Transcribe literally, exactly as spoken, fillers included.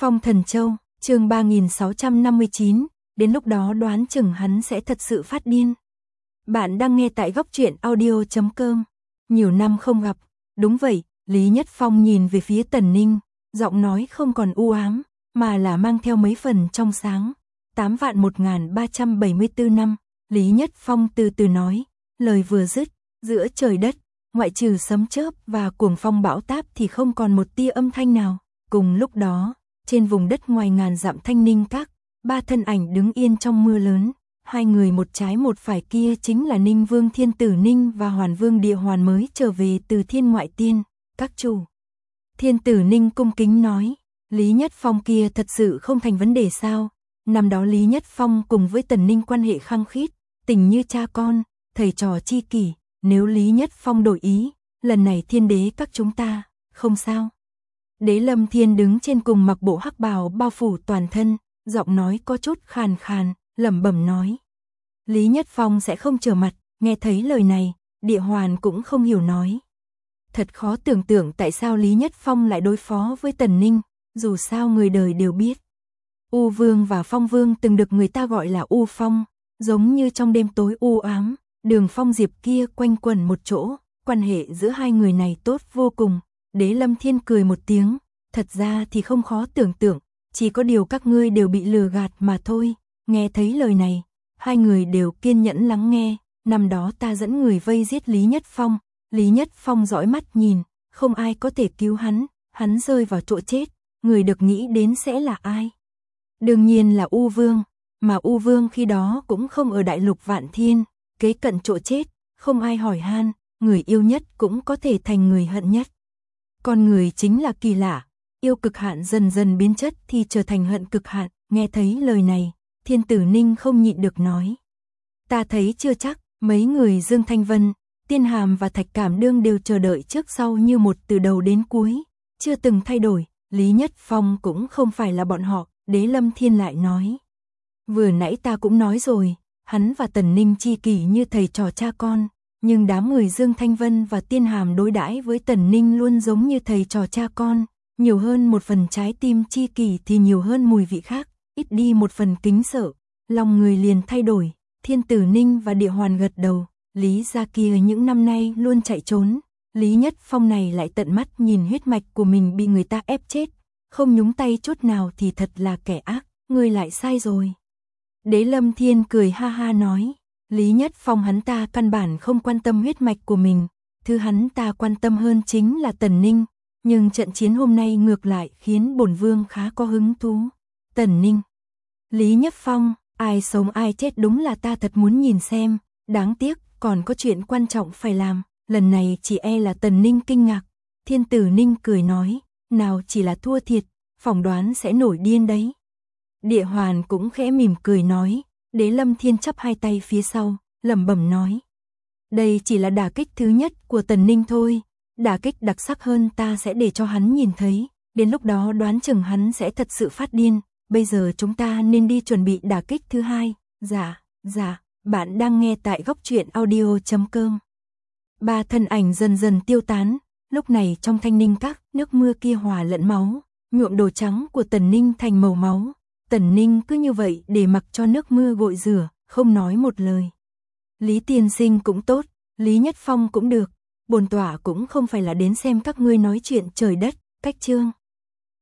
Phong Thần Châu, chương ba nghìn sáu trăm năm mươi chín, đến lúc đó đoán chừng hắn sẽ thật sự phát điên. Bạn đang nghe tại góc truyện audio chấm com. Nhiều năm không gặp, đúng vậy, Lý Nhất Phong nhìn về phía Tần Ninh, giọng nói không còn u ám, mà là mang theo mấy phần trong sáng. Tám vạn một nghìn ba trăm bảy mươi tư năm, Lý Nhất Phong từ từ nói, lời vừa dứt, giữa trời đất, ngoại trừ sấm chớp và cuồng phong bão táp thì không còn một tia âm thanh nào. Cùng lúc đó, trên vùng đất ngoài ngàn dặm Thanh Ninh Các, ba thân ảnh đứng yên trong mưa lớn, hai người một trái một phải kia chính là Ninh Vương Thiên Tử Ninh và Hoàn Vương Địa Hoàn mới trở về từ Thiên Ngoại Tiên. Các chủ. Thiên Tử Ninh cung kính nói, Lý Nhất Phong kia thật sự không thành vấn đề sao? Năm đó Lý Nhất Phong cùng với Tần Ninh quan hệ khăng khít, tình như cha con, thầy trò chi kỷ, nếu Lý Nhất Phong đổi ý, lần này thiên đế các chúng ta, không sao. Đế Lâm Thiên đứng trên cùng mặc bộ hắc bào bao phủ toàn thân, giọng nói có chút khàn khàn, lẩm bẩm nói. Lý Nhất Phong sẽ không trở mặt, nghe thấy lời này, Địa Hoàn cũng không hiểu nói. Thật khó tưởng tượng tại sao Lý Nhất Phong lại đối phó với Tần Ninh, dù sao người đời đều biết. U Vương và Phong Vương từng được người ta gọi là U Phong, giống như trong đêm tối u ám, Đường Phong Diệp kia quanh quẩn một chỗ, quan hệ giữa hai người này tốt vô cùng. Đế Lâm Thiên cười một tiếng, thật ra thì không khó tưởng tượng, chỉ có điều các ngươi đều bị lừa gạt mà thôi. Nghe thấy lời này, hai người đều kiên nhẫn lắng nghe. Năm đó ta dẫn người vây giết Lý Nhất Phong, Lý Nhất Phong dõi mắt nhìn, không ai có thể cứu hắn, hắn rơi vào chỗ chết, người được nghĩ đến sẽ là ai? Đương nhiên là U Vương, mà U Vương khi đó cũng không ở đại lục Vạn Thiên, kế cận chỗ chết, không ai hỏi han, người yêu nhất cũng có thể thành người hận nhất. Con người chính là kỳ lạ, yêu cực hạn dần dần biến chất thì trở thành hận cực hạn. Nghe thấy lời này, Thiên Tử Ninh không nhịn được nói. Ta thấy chưa chắc, mấy người Dương Thanh Vân, Tiên Hàm và Thạch Cảm Đương đều chờ đợi trước sau như một từ đầu đến cuối, chưa từng thay đổi. Lý Nhất Phong cũng không phải là bọn họ. Đế Lâm Thiên lại nói. Vừa nãy ta cũng nói rồi, hắn và Tần Ninh chi kỷ như thầy trò cha con, nhưng đám người Dương Thanh Vân và Tiên Hàm đối đãi với Tần Ninh luôn giống như thầy trò cha con, nhiều hơn một phần trái tim chi kỷ thì nhiều hơn mùi vị khác, ít đi một phần kính sợ, lòng người liền thay đổi. Thiên Tử Ninh và Địa Hoàn gật đầu, Lý gia kia những năm nay luôn chạy trốn, Lý Nhất Phong này lại tận mắt nhìn huyết mạch của mình bị người ta ép chết, không nhúng tay chút nào thì thật là kẻ ác, ngươi lại sai rồi. Đế Lâm Thiên cười ha ha nói, Lý Nhất Phong hắn ta căn bản không quan tâm huyết mạch của mình, thứ hắn ta quan tâm hơn chính là Tần Ninh, nhưng trận chiến hôm nay ngược lại khiến bổn vương khá có hứng thú. Tần Ninh, Lý Nhất Phong, ai sống ai chết đúng là ta thật muốn nhìn xem, đáng tiếc còn có chuyện quan trọng phải làm, lần này chỉ e là Tần Ninh kinh ngạc. Thiên Tử Ninh cười nói, nào chỉ là thua thiệt, phỏng đoán sẽ nổi điên đấy. Địa Hoàn cũng khẽ mỉm cười nói, Đế Lâm Thiên chắp hai tay phía sau, lẩm bẩm nói. Đây chỉ là đả kích thứ nhất của Tần Ninh thôi, đả kích đặc sắc hơn ta sẽ để cho hắn nhìn thấy, đến lúc đó đoán chừng hắn sẽ thật sự phát điên, bây giờ chúng ta nên đi chuẩn bị đả kích thứ hai. Dạ, dạ, bạn đang nghe tại góc truyện audio chấm com. Ba thân ảnh dần dần tiêu tán. Lúc này trong Thanh Ninh Các, nước mưa kia hòa lẫn máu, nhuộm đồ trắng của Tần Ninh thành màu máu. Tần Ninh cứ như vậy để mặc cho nước mưa gội rửa, không nói một lời. Lý tiên sinh cũng tốt, Lý Nhất Phong cũng được, bổn tọa cũng không phải là đến xem các ngươi nói chuyện trời đất, cách chương.